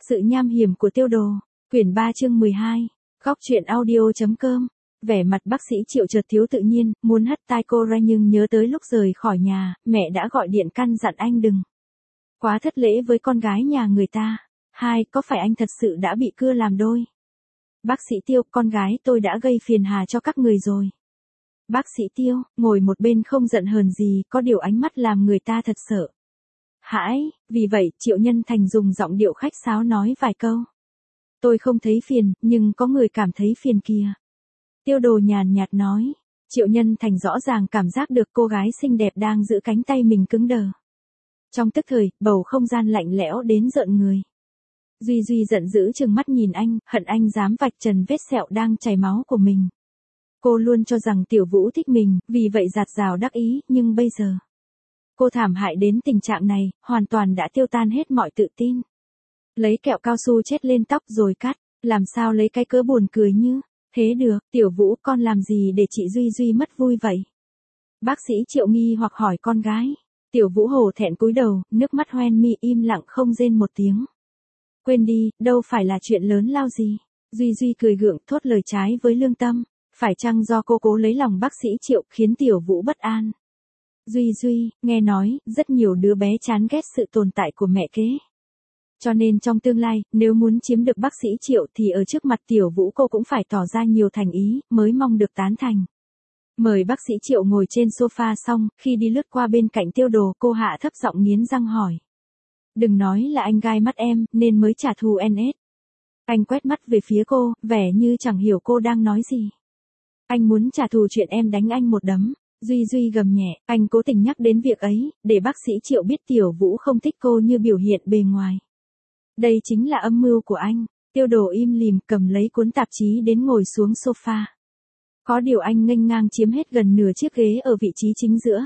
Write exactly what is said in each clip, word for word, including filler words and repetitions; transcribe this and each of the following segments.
Sự nham hiểm của Tiêu Đồ, quyển ba chương mười hai, góc truyện audio.com. Vẻ mặt bác sĩ Triệu chợt thiếu tự nhiên, muốn hất tai cô ra nhưng nhớ tới lúc rời khỏi nhà, mẹ đã gọi điện căn dặn anh đừng quá thất lễ với con gái nhà người ta. Hai, có phải anh thật sự đã bị cưa làm đôi? Bác sĩ Tiêu, con gái tôi đã gây phiền hà cho các người rồi. Bác sĩ Tiêu, ngồi một bên không giận hờn gì, có điều ánh mắt làm người ta thật sợ hãi, vì vậy Triệu Nhân Thành dùng giọng điệu khách sáo nói vài câu. Tôi không thấy phiền, nhưng có người cảm thấy phiền kìa. Tiêu Đồ nhàn nhạt nói. Triệu Nhân Thành rõ ràng cảm giác được cô gái xinh đẹp đang giữ cánh tay mình cứng đờ. Trong tức thời, bầu không gian lạnh lẽo đến rợn người. Duy Duy giận dữ trừng mắt nhìn anh, hận anh dám vạch trần vết sẹo đang chảy máu của mình. Cô luôn cho rằng Tiểu Vũ thích mình, vì vậy dạt dào đắc ý, nhưng bây giờ cô thảm hại đến tình trạng này, hoàn toàn đã tiêu tan hết mọi tự tin. Lấy kẹo cao su chết lên tóc rồi cắt, làm sao lấy cái cớ buồn cười như thế được. Tiểu Vũ, con làm gì để chị Duy Duy mất vui vậy? Bác sĩ Triệu nghi hoặc hỏi con gái. Tiểu Vũ hổ thẹn cúi đầu, nước mắt hoen mi, im lặng không rên một tiếng. Quên đi, đâu phải là chuyện lớn lao gì. Duy Duy cười gượng, thốt lời trái với lương tâm. Phải chăng do cô cố lấy lòng bác sĩ Triệu khiến Tiểu Vũ bất an? Duy Duy, nghe nói, rất nhiều đứa bé chán ghét sự tồn tại của mẹ kế. Cho nên trong tương lai, nếu muốn chiếm được bác sĩ Triệu thì ở trước mặt Tiểu Vũ cô cũng phải tỏ ra nhiều thành ý, mới mong được tán thành. Mời bác sĩ Triệu ngồi trên sofa xong, khi đi lướt qua bên cạnh Tiêu Đồ, cô hạ thấp giọng nghiến răng hỏi. Đừng nói là anh gai mắt em, nên mới trả thù en ét. Anh quét mắt về phía cô, vẻ như chẳng hiểu cô đang nói gì. Anh muốn trả thù chuyện em đánh anh một đấm. Duy Duy gầm nhẹ, anh cố tình nhắc đến việc ấy, để bác sĩ Triệu biết Tiểu Vũ không thích cô như biểu hiện bề ngoài. Đây chính là âm mưu của anh. Tiêu Đồ im lìm cầm lấy cuốn tạp chí đến ngồi xuống sofa. Có điều anh nghênh ngang chiếm hết gần nửa chiếc ghế ở vị trí chính giữa.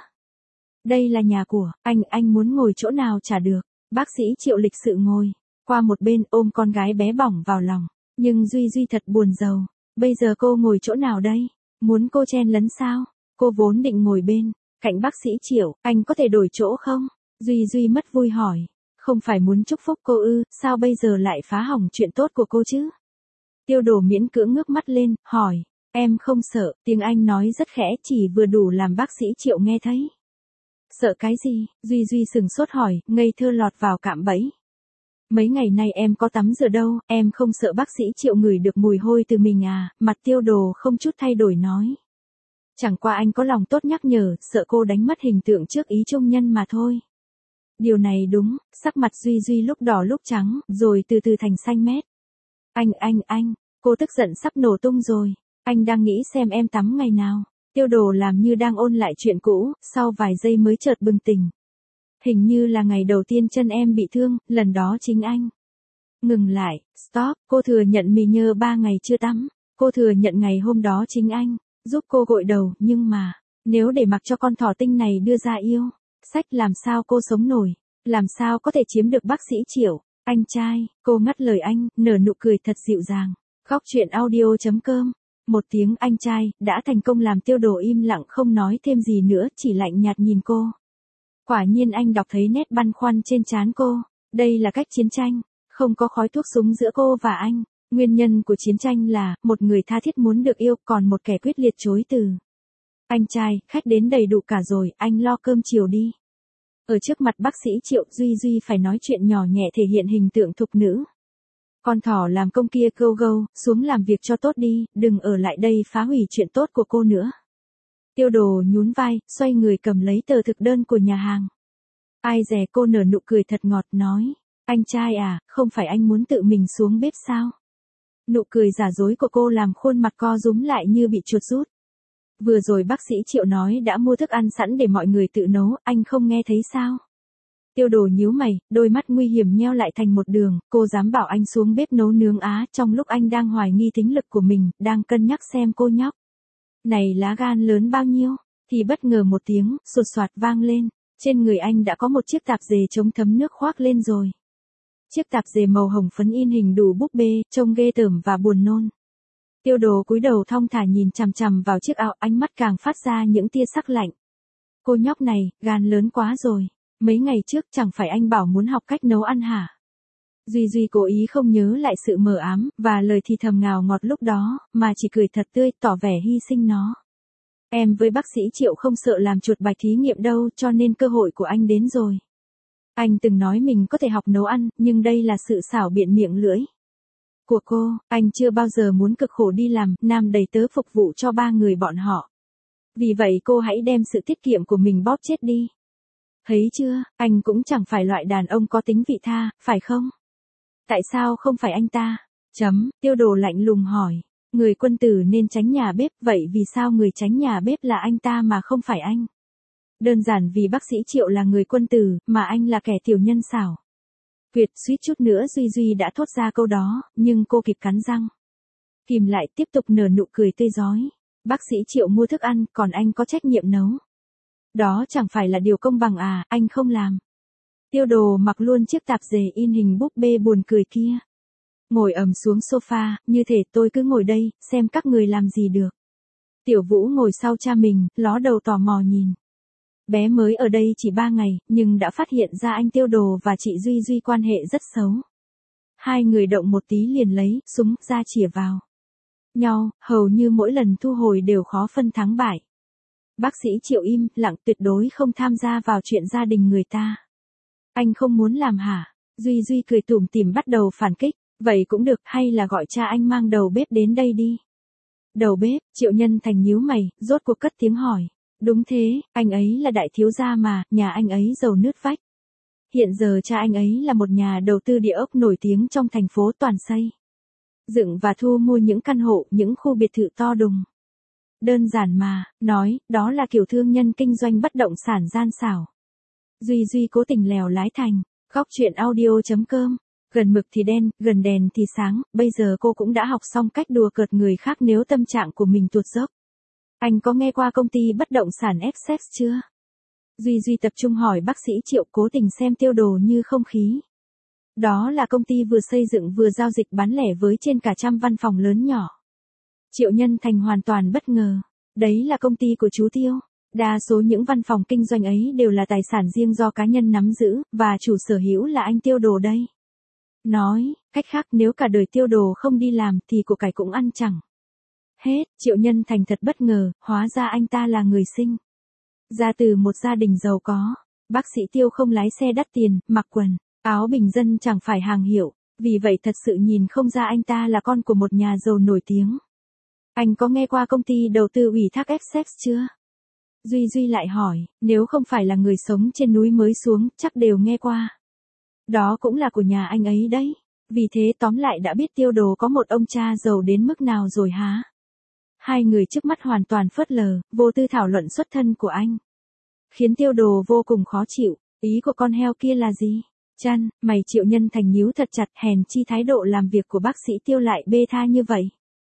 Đây là nhà của anh, anh muốn ngồi chỗ nào chả được. Bác sĩ Triệu lịch sự ngồi qua một bên ôm con gái bé bỏng vào lòng. Nhưng Duy Duy thật buồn rầu. Bây giờ cô ngồi chỗ nào đây? Muốn cô chen lấn sao? Cô vốn định ngồi bên cạnh bác sĩ Triệu, anh có thể đổi chỗ không? Duy Duy mất vui hỏi. Không phải muốn chúc phúc cô ư, sao bây giờ lại phá hỏng chuyện tốt của cô chứ? Tiêu Đồ miễn cưỡng ngước mắt lên, hỏi. Em không sợ, tiếng anh nói rất khẽ chỉ vừa đủ làm bác sĩ Triệu nghe thấy. Sợ cái gì? Duy Duy sừng sốt hỏi, ngây thơ lọt vào cạm bẫy. Mấy ngày nay em có tắm rửa đâu, em không sợ bác sĩ Triệu ngửi được mùi hôi từ mình à? Mặt Tiêu Đồ không chút thay đổi nói. Chẳng qua anh có lòng tốt nhắc nhở, sợ cô đánh mất hình tượng trước ý trung nhân mà thôi. Điều này đúng, sắc mặt Duy Duy lúc đỏ lúc trắng, rồi từ từ thành xanh mét. Anh, anh, anh, cô tức giận sắp nổ tung rồi. Anh đang nghĩ xem em tắm ngày nào. Tiêu Đồ làm như đang ôn lại chuyện cũ, sau vài giây mới chợt bừng tỉnh. Hình như là ngày đầu tiên chân em bị thương, lần đó chính anh. Ngừng lại, stop, cô thừa nhận mình nhờ ba ngày chưa tắm. Cô thừa nhận ngày hôm đó chính anh giúp cô gội đầu, nhưng mà, nếu để mặc cho con thỏ tinh này đưa ra yêu sách làm sao cô sống nổi, làm sao có thể chiếm được bác sĩ Triệu, anh trai, cô ngắt lời anh, nở nụ cười thật dịu dàng. Góc truyện audio.com, một tiếng anh trai, đã thành công làm Tiêu Đồ im lặng không nói thêm gì nữa, chỉ lạnh nhạt nhìn cô. Quả nhiên anh đọc thấy nét băn khoăn trên trán cô, đây là cách chiến tranh, không có khói thuốc súng giữa cô và anh. Nguyên nhân của chiến tranh là, một người tha thiết muốn được yêu, còn một kẻ quyết liệt chối từ. Anh trai, khách đến đầy đủ cả rồi, anh lo cơm chiều đi. Ở trước mặt bác sĩ Triệu, Duy Duy phải nói chuyện nhỏ nhẹ thể hiện hình tượng thục nữ. Con thỏ làm công kia gâu gâu, xuống làm việc cho tốt đi, đừng ở lại đây phá hủy chuyện tốt của cô nữa. Tiêu Đồ nhún vai, xoay người cầm lấy tờ thực đơn của nhà hàng. Ai dè cô nở nụ cười thật ngọt nói. Anh trai à, không phải anh muốn tự mình xuống bếp sao? Nụ cười giả dối của cô làm khuôn mặt co rúm lại như bị chuột rút. Vừa rồi bác sĩ Triệu nói đã mua thức ăn sẵn để mọi người tự nấu, anh không nghe thấy sao? Tiêu Đồ nhíu mày, đôi mắt nguy hiểm nheo lại thành một đường, cô dám bảo anh xuống bếp nấu nướng á, trong lúc anh đang hoài nghi thính lực của mình, đang cân nhắc xem cô nhóc này lá gan lớn bao nhiêu, thì bất ngờ một tiếng, sột soạt vang lên, trên người anh đã có một chiếc tạp dề chống thấm nước khoác lên rồi. Chiếc tạp dề màu hồng phấn in hình đủ búp bê, trông ghê tởm và buồn nôn. Tiêu Đồ cúi đầu thong thả nhìn chằm chằm vào chiếc áo, ánh mắt càng phát ra những tia sắc lạnh. Cô nhóc này, gan lớn quá rồi. Mấy ngày trước chẳng phải anh bảo muốn học cách nấu ăn hả? Duy Duy cố ý không nhớ lại sự mờ ám, và lời thì thầm ngào ngọt lúc đó, mà chỉ cười thật tươi, tỏ vẻ hy sinh nó. Em với bác sĩ Triệu không sợ làm chuột bạch thí nghiệm đâu, cho nên cơ hội của anh đến rồi. Anh từng nói mình có thể học nấu ăn, nhưng đây là sự xảo biện miệng lưỡi của cô. Anh chưa bao giờ muốn cực khổ đi làm, nam đầy tớ phục vụ cho ba người bọn họ. Vì vậy cô hãy đem sự tiết kiệm của mình bóp chết đi. Thấy chưa, anh cũng chẳng phải loại đàn ông có tính vị tha, phải không? Tại sao không phải anh ta? Chấm, Tiêu Đồ lạnh lùng hỏi. Người quân tử nên tránh nhà bếp, vậy vì sao người tránh nhà bếp là anh ta mà không phải anh? Đơn giản vì bác sĩ Triệu là người quân tử, mà anh là kẻ tiểu nhân xảo quyệt. Suýt chút nữa Duy Duy đã thốt ra câu đó, nhưng cô kịp cắn răng kìm lại, tiếp tục nở nụ cười tươi rói. Bác sĩ Triệu mua thức ăn, còn anh có trách nhiệm nấu. Đó chẳng phải là điều công bằng à, anh không làm. Tiêu Đồ mặc luôn chiếc tạp dề in hình búp bê buồn cười kia. Ngồi ầm xuống sofa, như thể tôi cứ ngồi đây, xem các người làm gì được. Tiểu Vũ ngồi sau cha mình, ló đầu tò mò nhìn. Bé mới ở đây chỉ ba ngày, nhưng đã phát hiện ra anh Tiêu Đồ và chị Duy Duy quan hệ rất xấu. Hai người động một tí liền lấy súng ra chĩa vào nhau, hầu như mỗi lần thu hồi đều khó phân thắng bại. Bác sĩ Triệu im lặng, tuyệt đối không tham gia vào chuyện gia đình người ta. Anh không muốn làm hả? Duy Duy cười tủm tỉm bắt đầu phản kích. Vậy cũng được, hay là gọi cha anh mang đầu bếp đến đây đi. Đầu bếp, Triệu Nhân Thành nhíu mày, rốt cuộc cất tiếng hỏi. Đúng thế, anh ấy là đại thiếu gia mà, nhà anh ấy giàu nứt vách. Hiện giờ cha anh ấy là một nhà đầu tư địa ốc nổi tiếng trong thành phố, toàn xây dựng và thu mua những căn hộ, những khu biệt thự to đùng. Đơn giản mà, nói, đó là kiểu thương nhân kinh doanh bất động sản gian xảo. Duy Duy cố tình lèo lái thành, góc chuyện audio chấm com. Gần mực thì đen, gần đèn thì sáng, bây giờ cô cũng đã học xong cách đùa cợt người khác nếu tâm trạng của mình tuột dốc. Anh có nghe qua công ty bất động sản Essex chưa? Duy Duy tập trung hỏi bác sĩ Triệu, cố tình xem Tiêu Đồ như không khí. Đó là công ty vừa xây dựng vừa giao dịch bán lẻ với trên cả trăm văn phòng lớn nhỏ. Triệu Nhân Thành hoàn toàn bất ngờ. Đấy là công ty của chú Tiêu. Đa số những văn phòng kinh doanh ấy đều là tài sản riêng do cá nhân nắm giữ, và chủ sở hữu là anh Tiêu Đồ đây. Nói, cách khác nếu cả đời Tiêu Đồ không đi làm thì của cải cũng ăn chẳng hết. Triệu Nhân Thành thật bất ngờ, hóa ra anh ta là người sinh ra từ một gia đình giàu có. Bác sĩ Tiêu không lái xe đắt tiền, mặc quần áo bình dân chẳng phải hàng hiệu, vì vậy thật sự nhìn không ra anh ta là con của một nhà giàu nổi tiếng. Anh có nghe qua công ty đầu tư ủy thác Essex chưa? Duy Duy lại hỏi, nếu không phải là người sống trên núi mới xuống, chắc đều nghe qua. Đó cũng là của nhà anh ấy đấy. Vì thế tóm lại đã biết Tiêu Đồ có một ông cha giàu đến mức nào rồi hả? Hai người trước mắt hoàn toàn phớt lờ, vô tư thảo luận xuất thân của anh. Khiến Tiêu Đồ vô cùng khó chịu, ý của con heo kia là gì? Chăn, mày. Triệu Nhân Thành nhíu thật chặt, hèn chi thái độ làm việc của bác sĩ Tiêu lại bê tha như vậy.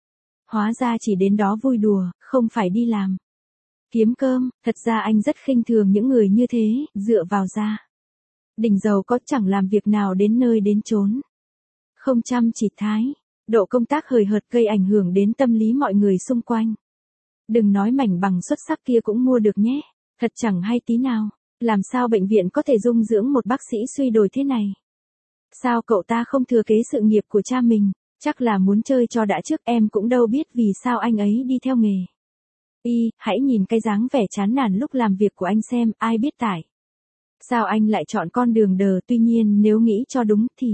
Hóa ra chỉ đến đó vui đùa, không phải đi làm kiếm cơm. Thật ra anh rất khinh thường những người như thế, dựa vào ra đình giàu có chẳng làm việc nào đến nơi đến chốn. Không chăm chỉ thái độ công tác hời hợt gây ảnh hưởng đến tâm lý mọi người xung quanh. Đừng nói mảnh bằng xuất sắc kia cũng mua được nhé. Thật chẳng hay tí nào. Làm sao bệnh viện có thể dung dưỡng một bác sĩ suy đồi thế này? Sao cậu ta không thừa kế sự nghiệp của cha mình? Chắc là muốn chơi cho đã trước, em cũng đâu biết vì sao anh ấy đi theo nghề y, hãy nhìn cái dáng vẻ chán nản lúc làm việc của anh xem, ai biết tại sao anh lại chọn con đường đờ. Tuy nhiên nếu nghĩ cho đúng thì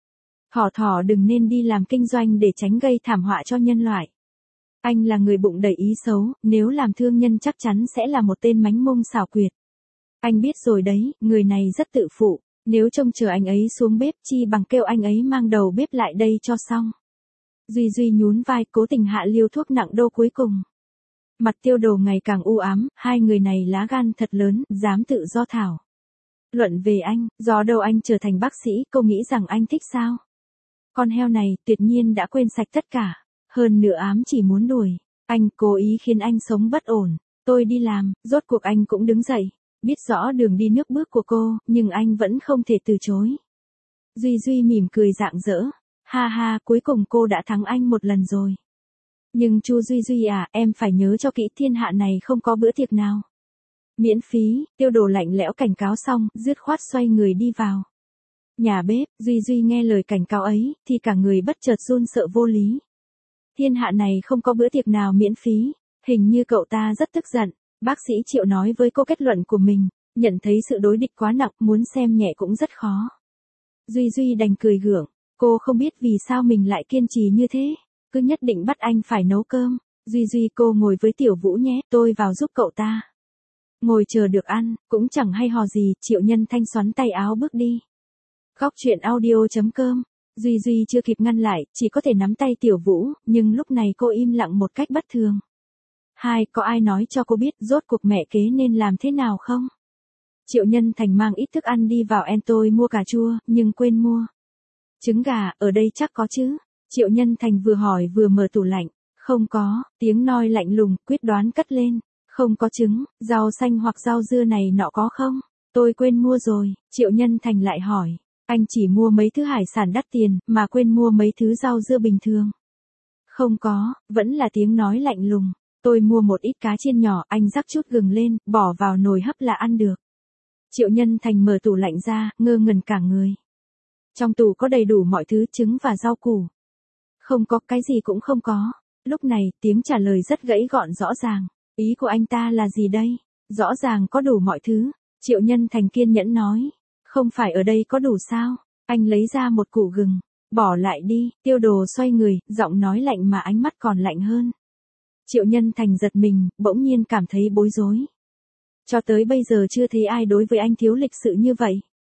thỏ thỏ đừng nên đi làm kinh doanh để tránh gây thảm họa cho nhân loại. Anh là người bụng đầy ý xấu, nếu làm thương nhân chắc chắn sẽ là một tên mánh mông xảo quyệt. Anh biết rồi đấy, người này rất tự phụ, nếu trông chờ anh ấy xuống bếp chi bằng kêu anh ấy mang đầu bếp lại đây cho xong. Duy Duy nhún vai, cố tình hạ liều thuốc nặng đô cuối cùng. Mặt Tiêu Đồ ngày càng u ám, hai người này lá gan thật lớn, dám tự do thảo luận về anh, do đâu anh trở thành bác sĩ, cô nghĩ rằng anh thích sao? Con heo này tuyệt nhiên đã quên sạch tất cả, hơn nữa ám chỉ muốn đuổi anh, cố ý khiến anh sống bất ổn. Tôi đi làm, rốt cuộc anh cũng đứng dậy, biết rõ đường đi nước bước của cô, nhưng anh vẫn không thể từ chối. Duy Duy mỉm cười rạng rỡ, ha ha, cuối cùng cô đã thắng anh một lần rồi. Nhưng Chu Duy Duy à, em phải nhớ cho kỹ, thiên hạ này không có bữa tiệc nào miễn phí. Tiêu Đồ lạnh lẽo cảnh cáo xong, dứt khoát xoay người đi vào Nhà bếp, Duy Duy nghe lời cảnh cáo ấy, thì cả người bất chợt run sợ vô lý. Thiên hạ này không có bữa tiệc nào miễn phí, hình như cậu ta rất tức giận. Bác sĩ Triệu nói với cô kết luận của mình, nhận thấy sự đối địch quá nặng, muốn xem nhẹ cũng rất khó. Duy Duy đành cười gượng, cô không biết vì sao mình lại kiên trì như thế, cứ nhất định bắt anh phải nấu cơm. Duy Duy cô ngồi với Tiểu Vũ nhé, tôi vào giúp cậu ta. Ngồi chờ được ăn, cũng chẳng hay hò gì, Triệu Nhân Thanh xoắn tay áo bước đi. Góc truyện audio chấm com, Duy Duy chưa kịp ngăn lại, chỉ có thể nắm tay Tiểu Vũ, nhưng lúc này cô im lặng một cách bất thường. Hai, có ai nói cho cô biết rốt cuộc mẹ kế nên làm thế nào không? Triệu Nhân Thành mang ít thức ăn đi vào en tôi mua cà chua, nhưng quên mua. Trứng gà, ở đây chắc có chứ? Triệu Nhân Thành vừa hỏi vừa mở tủ lạnh. Không có, tiếng nói lạnh lùng, quyết đoán cất lên. Không có trứng, rau xanh hoặc rau dưa này nọ có không? Tôi quên mua rồi, Triệu Nhân Thành lại hỏi. Anh chỉ mua mấy thứ hải sản đắt tiền, mà quên mua mấy thứ rau dưa bình thường. Không có, vẫn là tiếng nói lạnh lùng. Tôi mua một ít cá chiên nhỏ, anh rắc chút gừng lên, bỏ vào nồi hấp là ăn được. Triệu Nhân Thành mở tủ lạnh ra, ngơ ngẩn cả người. Trong tủ có đầy đủ mọi thứ, trứng và rau củ. Không có, cái gì cũng không có. Lúc này, tiếng trả lời rất gãy gọn rõ ràng. Ý của anh ta là gì đây? Rõ ràng có đủ mọi thứ. Triệu Nhân Thành kiên nhẫn nói. Không phải ở đây có đủ sao? Anh lấy ra một củ gừng. Bỏ lại đi, Tiêu Đồ xoay người, giọng nói lạnh mà ánh mắt còn lạnh hơn. Triệu Nhân Thành giật mình, bỗng nhiên cảm thấy bối rối. Cho tới bây giờ chưa thấy ai đối với anh thiếu lịch sự như vậy.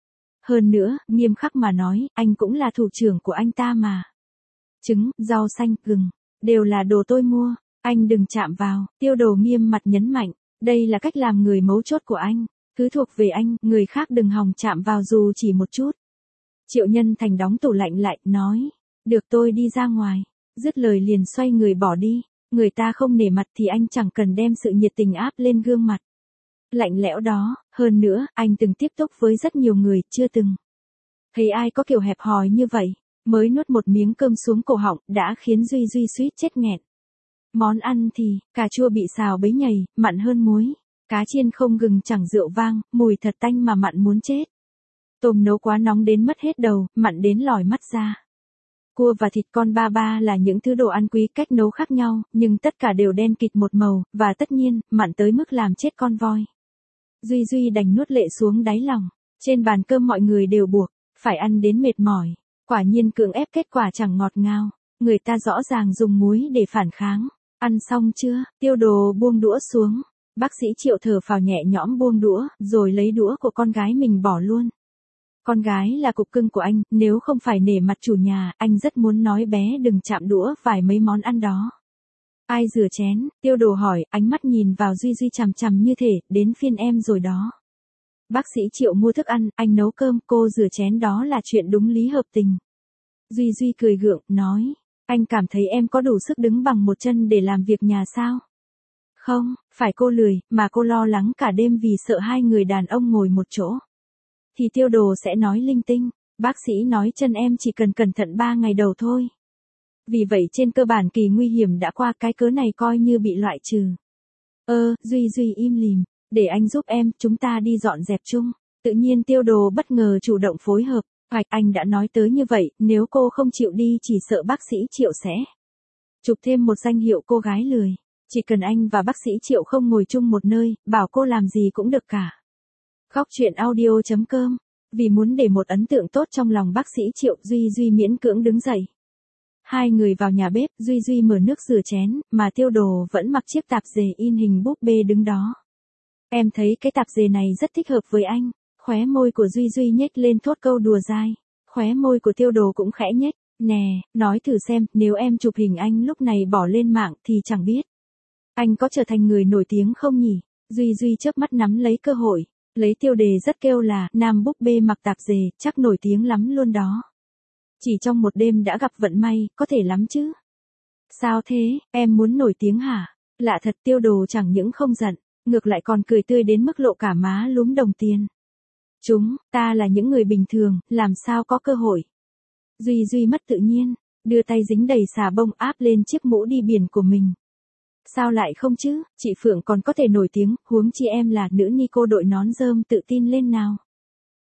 Hơn nữa, nghiêm khắc mà nói, anh cũng là thủ trưởng của anh ta mà. Trứng, rau xanh, gừng, đều là đồ tôi mua, anh đừng chạm vào. Tiêu Đồ nghiêm mặt nhấn mạnh, đây là cách làm người mấu chốt của anh, cứ thuộc về anh, người khác đừng hòng chạm vào dù chỉ một chút. Triệu Nhân Thành đóng tủ lạnh lại, nói, được tôi đi ra ngoài, dứt lời liền xoay người bỏ đi. Người ta không nể mặt thì anh chẳng cần đem sự nhiệt tình áp lên gương mặt. Lạnh lẽo đó, hơn nữa, anh từng tiếp xúc với rất nhiều người, chưa từng thấy ai có kiểu hẹp hòi như vậy. Mới nuốt một miếng cơm xuống cổ họng, đã khiến Duy Duy suýt chết nghẹn. Món ăn thì, cà chua bị xào bấy nhầy, mặn hơn muối. Cá chiên không gừng chẳng rượu vang, mùi thật tanh mà mặn muốn chết. Tôm nấu quá nóng đến mất hết đầu, mặn đến lòi mắt ra. Cua và thịt con ba ba là những thứ đồ ăn quý, cách nấu khác nhau, nhưng tất cả đều đen kịt một màu, và tất nhiên, mặn tới mức làm chết con voi. Duy Duy đành nuốt lệ xuống đáy lòng. Trên bàn cơm mọi người đều buộc, phải ăn đến mệt mỏi. Quả nhiên cưỡng ép kết quả chẳng ngọt ngào. Người ta rõ ràng dùng muối để phản kháng. Ăn xong chưa? Tiêu Đồ buông đũa xuống. Bác sĩ Triệu thở phào nhẹ nhõm buông đũa, rồi lấy đũa của con gái mình bỏ luôn. Con gái là cục cưng của anh, nếu không phải nể mặt chủ nhà, anh rất muốn nói bé đừng chạm đũa vài mấy món ăn đó. Ai rửa chén? Tiêu Đồ hỏi, ánh mắt nhìn vào Duy Duy chằm chằm như thể, đến phiên em rồi đó. Bác sĩ Triệu mua thức ăn, anh nấu cơm, cô rửa chén, đó là chuyện đúng lý hợp tình. Duy Duy cười gượng, nói, anh cảm thấy em có đủ sức đứng bằng một chân để làm việc nhà sao? Không, phải cô lười, mà cô lo lắng cả đêm vì sợ hai người đàn ông ngồi một chỗ. Thì Tiêu Đồ sẽ nói linh tinh, bác sĩ nói chân em chỉ cần cẩn thận ba ngày đầu thôi. Vì vậy trên cơ bản kỳ nguy hiểm đã qua, cái cớ này coi như bị loại trừ. Ơ, Duy Duy im lìm, để anh giúp em, chúng ta đi dọn dẹp chung. Tự nhiên Tiêu Đồ bất ngờ chủ động phối hợp, hoạch anh đã nói tới như vậy, nếu cô không chịu đi chỉ sợ bác sĩ Triệu sẽ chụp thêm một danh hiệu cô gái lười. Chỉ cần anh và bác sĩ Triệu không ngồi chung một nơi, bảo cô làm gì cũng được cả. Góc truyện audio chấm com, vì muốn để một ấn tượng tốt trong lòng bác sĩ Triệu, Duy Duy miễn cưỡng đứng dậy. Hai người vào nhà bếp, Duy Duy mở nước rửa chén, mà Tiêu Đồ vẫn mặc chiếc tạp dề in hình búp bê đứng đó. Em thấy cái tạp dề này rất thích hợp với anh. Khóe môi của Duy Duy nhếch lên thốt câu đùa dai. Khóe môi của Tiêu Đồ cũng khẽ nhếch. Nè, nói thử xem, nếu em chụp hình anh lúc này bỏ lên mạng thì chẳng biết anh có trở thành người nổi tiếng không nhỉ? Duy Duy chớp mắt nắm lấy cơ hội, lấy tiêu đề rất kêu là, nam búp bê mặc tạp dề, chắc nổi tiếng lắm luôn đó. Chỉ trong một đêm đã gặp vận may, có thể lắm chứ. Sao thế, em muốn nổi tiếng hả? Lạ thật, Tiêu Đồ chẳng những không giận, ngược lại còn cười tươi đến mức lộ cả má lúm đồng tiền. Chúng, ta là những người bình thường, làm sao có cơ hội. Duy Duy mất tự nhiên, đưa tay dính đầy xà bông áp lên chiếc mũ đi biển của mình. Sao lại không chứ, chị Phượng còn có thể nổi tiếng, huống chi em là nữ ni cô đội nón rơm tự tin lên nào.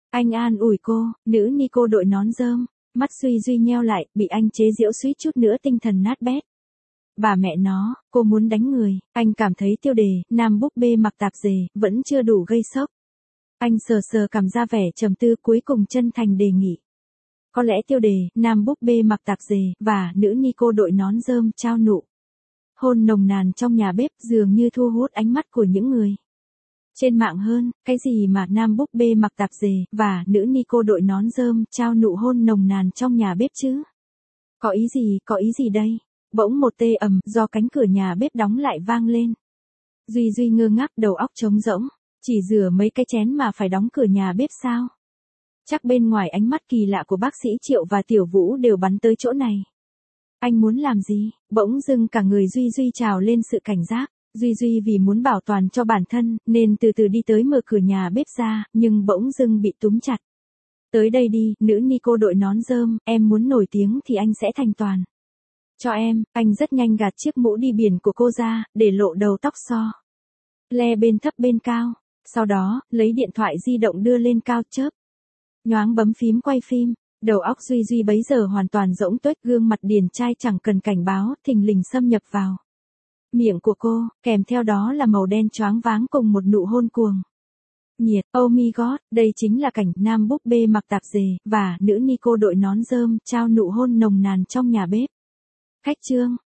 Anh an ủi cô, nữ ni cô đội nón rơm, mắt Duy Duy nheo lại, bị anh chế giễu suýt chút nữa tinh thần nát bét. Bà mẹ nó, cô muốn đánh người, anh cảm thấy tiêu đề, nam búp bê mặc tạp dề, vẫn chưa đủ gây sốc. Anh sờ sờ cảm ra vẻ trầm tư cuối cùng chân thành đề nghị. Có lẽ tiêu đề, nam búp bê mặc tạp dề, và nữ ni cô đội nón rơm trao nụ hôn nồng nàn trong nhà bếp dường như thu hút ánh mắt của những người trên mạng hơn. Cái gì mà nam búp bê mặc tạp dề, và nữ ni cô đội nón rơm trao nụ hôn nồng nàn trong nhà bếp chứ? Có ý gì, có ý gì đây? Bỗng một tê ầm do cánh cửa nhà bếp đóng lại vang lên. Duy Duy ngơ ngác đầu óc trống rỗng, chỉ rửa mấy cái chén mà phải đóng cửa nhà bếp sao? Chắc bên ngoài ánh mắt kỳ lạ của bác sĩ Triệu và Tiểu Vũ đều bắn tới chỗ này. Anh muốn làm gì? Bỗng dưng cả người Duy Duy trào lên sự cảnh giác. Duy Duy vì muốn bảo toàn cho bản thân, nên từ từ đi tới mở cửa nhà bếp ra, nhưng bỗng dưng bị túm chặt. Tới đây đi, nữ ni cô đội nón rơm, em muốn nổi tiếng thì anh sẽ thành toàn cho em. Anh rất nhanh gạt chiếc mũ đi biển của cô ra, để lộ đầu tóc xo le bên thấp bên cao. Sau đó, lấy điện thoại di động đưa lên cao chớp nhoáng bấm phím quay phim. Đầu óc Duy Duy bấy giờ hoàn toàn rỗng tuếch, gương mặt điển trai chẳng cần cảnh báo, thình lình xâm nhập vào miệng của cô, kèm theo đó là màu đen choáng váng cùng một nụ hôn cuồng nhiệt. Oh my god, đây chính là cảnh nam búp bê mặc tạp dề, và nữ ni cô đội nón rơm trao nụ hôn nồng nàn trong nhà bếp. Khách trương,